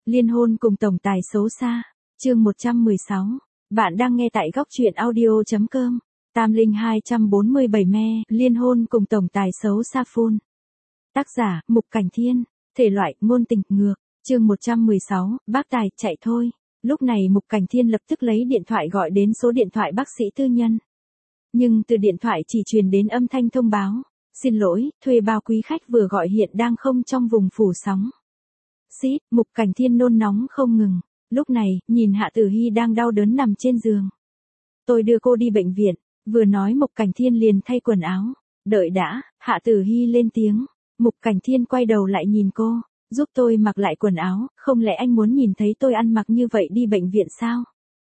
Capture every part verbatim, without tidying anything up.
Liên hôn cùng tổng tài xấu xa, chương một trăm mười sáu. Bạn đang nghe tại góc truyện audio.com. Tam Linh hai trăm bốn mươi bảy me, liên hôn cùng tổng tài xấu xa full. Tác giả, Mục Cảnh Thiên, thể loại, ngôn tình, ngược, chương một trăm mười sáu, bác tài, chạy thôi. Lúc này Mục Cảnh Thiên lập tức lấy điện thoại gọi đến số điện thoại bác sĩ tư nhân. Nhưng từ điện thoại chỉ truyền đến âm thanh thông báo, xin lỗi, thuê bao quý khách vừa gọi hiện đang không trong vùng phủ sóng. Xít, Mục Cảnh Thiên nôn nóng không ngừng. Lúc này, nhìn Hạ Tử Hy đang đau đớn nằm trên giường. Tôi đưa cô đi bệnh viện, vừa nói Mục Cảnh Thiên liền thay quần áo. Đợi đã, Hạ Tử Hy lên tiếng. Mục Cảnh Thiên quay đầu lại nhìn cô, giúp tôi mặc lại quần áo, không lẽ anh muốn nhìn thấy tôi ăn mặc như vậy đi bệnh viện sao?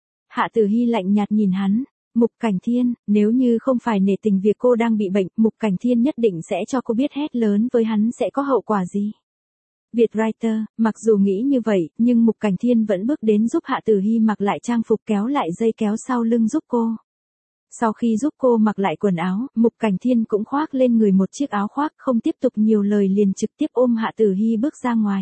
Hạ Tử Hy lạnh nhạt nhìn hắn. Mục Cảnh Thiên, nếu như không phải nể tình việc cô đang bị bệnh, Mục Cảnh Thiên nhất định sẽ cho cô biết hét lớn với hắn sẽ có hậu quả gì. Vietwriter, mặc dù nghĩ như vậy, nhưng Mục Cảnh Thiên vẫn bước đến giúp Hạ Tử Hy mặc lại trang phục kéo lại dây kéo sau lưng giúp cô. Sau khi giúp cô mặc lại quần áo, Mục Cảnh Thiên cũng khoác lên người một chiếc áo khoác, không tiếp tục nhiều lời liền trực tiếp ôm Hạ Tử Hy bước ra ngoài.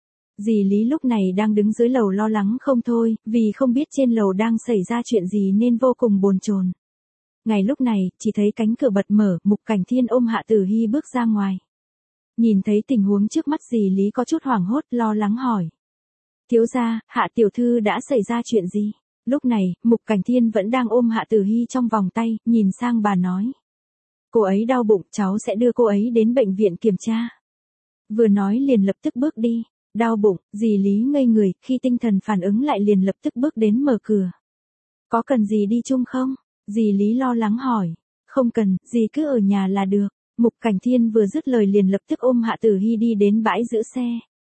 Dì Lý lúc này đang đứng dưới lầu lo lắng không thôi, vì không biết trên lầu đang xảy ra chuyện gì nên vô cùng bồn chồn. Ngay lúc này, chỉ thấy cánh cửa bật mở, Mục Cảnh Thiên ôm Hạ Tử Hy bước ra ngoài. Nhìn thấy tình huống trước mắt dì Lý có chút hoảng hốt, lo lắng hỏi. Thiếu gia, Hạ tiểu thư đã xảy ra chuyện gì? Lúc này, Mục Cảnh Thiên vẫn đang ôm Hạ Tử Hy trong vòng tay, nhìn sang bà nói. Cô ấy đau bụng, cháu sẽ đưa cô ấy đến bệnh viện kiểm tra. Vừa nói liền lập tức bước đi. Đau bụng, dì Lý ngây người, khi tinh thần phản ứng lại liền lập tức bước đến mở cửa. Có cần gì đi chung không? Dì Lý lo lắng hỏi. Không cần, dì cứ ở nhà là được. Mục Cảnh Thiên vừa dứt lời liền lập tức ôm Hạ Tử Hy đi đến bãi giữ xe.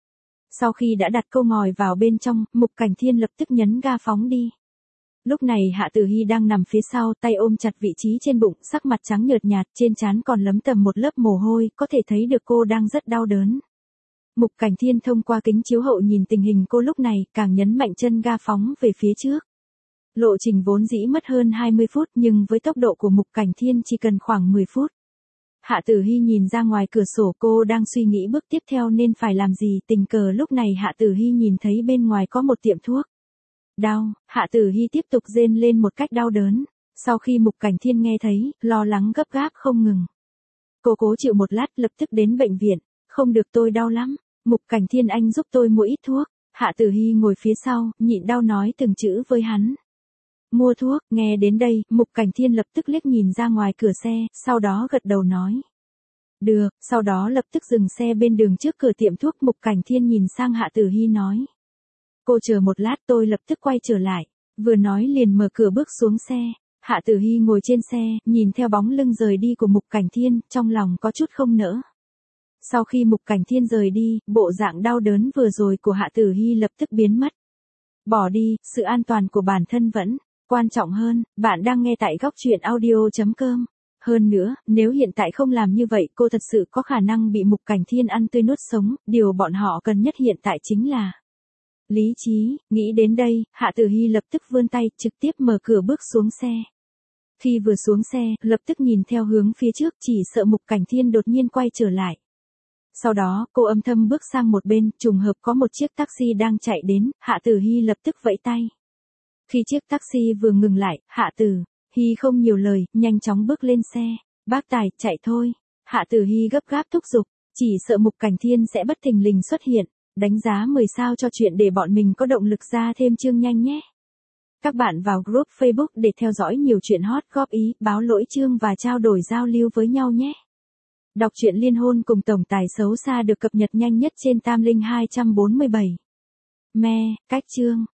Sau khi đã đặt cô ngồi vào bên trong, Mục Cảnh Thiên lập tức nhấn ga phóng đi. Lúc này Hạ Tử Hy đang nằm phía sau, tay ôm chặt vị trí trên bụng, sắc mặt trắng nhợt nhạt, trên trán còn lấm tầm một lớp mồ hôi, có thể thấy được cô đang rất đau đớn. Mục Cảnh Thiên thông qua kính chiếu hậu nhìn tình hình cô lúc này, càng nhấn mạnh chân ga phóng về phía trước. Lộ trình vốn dĩ mất hơn hai mươi phút nhưng với tốc độ của Mục Cảnh Thiên chỉ cần khoảng mười phút. Hạ Tử Hy nhìn ra ngoài cửa sổ, cô đang suy nghĩ bước tiếp theo nên phải làm gì, tình cờ lúc này Hạ Tử Hy nhìn thấy bên ngoài có một tiệm thuốc. Đau, Hạ Tử Hy tiếp tục rên lên một cách đau đớn. Sau khi Mục Cảnh Thiên nghe thấy, lo lắng gấp gáp không ngừng. Cô cố chịu một lát lập tức đến bệnh viện. Không được, tôi đau lắm. Mục Cảnh Thiên, anh giúp tôi mua ít thuốc. Hạ Tử Hy ngồi phía sau, nhịn đau nói từng chữ với hắn. Mua thuốc, nghe đến đây, Mục Cảnh Thiên lập tức liếc nhìn ra ngoài cửa xe, sau đó gật đầu nói. Được, sau đó lập tức dừng xe bên đường trước cửa tiệm thuốc. Mục Cảnh Thiên nhìn sang Hạ Tử Hy nói. Cô chờ một lát, tôi lập tức quay trở lại. Vừa nói liền mở cửa bước xuống xe. Hạ Tử Hy ngồi trên xe, nhìn theo bóng lưng rời đi của Mục Cảnh Thiên, trong lòng có chút không nỡ. Sau khi Mục Cảnh Thiên rời đi, bộ dạng đau đớn vừa rồi của Hạ Tử Hy lập tức biến mất. Bỏ đi, sự an toàn của bản thân vẫn quan trọng hơn. Bạn đang nghe tại góc truyện audio.com. Hơn nữa, nếu hiện tại không làm như vậy, cô thật sự có khả năng bị Mục Cảnh Thiên ăn tươi nuốt sống. Điều bọn họ cần nhất hiện tại chính là lý trí. Nghĩ đến đây, Hạ Tử Hy lập tức vươn tay, trực tiếp mở cửa bước xuống xe. Khi vừa xuống xe, lập tức nhìn theo hướng phía trước, chỉ sợ Mục Cảnh Thiên đột nhiên quay trở lại. Sau đó, cô âm thầm bước sang một bên, trùng hợp có một chiếc taxi đang chạy đến, Hạ Tử Hy lập tức vẫy tay. Khi chiếc taxi vừa ngừng lại, Hạ Tử Hy không nhiều lời, nhanh chóng bước lên xe. Bác tài, chạy thôi. Hạ Tử Hy gấp gáp thúc giục, chỉ sợ Mục Cảnh Thiên sẽ bất thình lình xuất hiện. Đánh giá mười sao cho chuyện để bọn mình có động lực ra thêm chương nhanh nhé. Các bạn vào group Facebook để theo dõi nhiều chuyện hot, góp ý, báo lỗi chương và trao đổi giao lưu với nhau nhé. Đọc truyện liên hôn cùng tổng tài xấu xa được cập nhật nhanh nhất trên Tam Linh hai trăm bốn mươi bảy. Me, cách chương.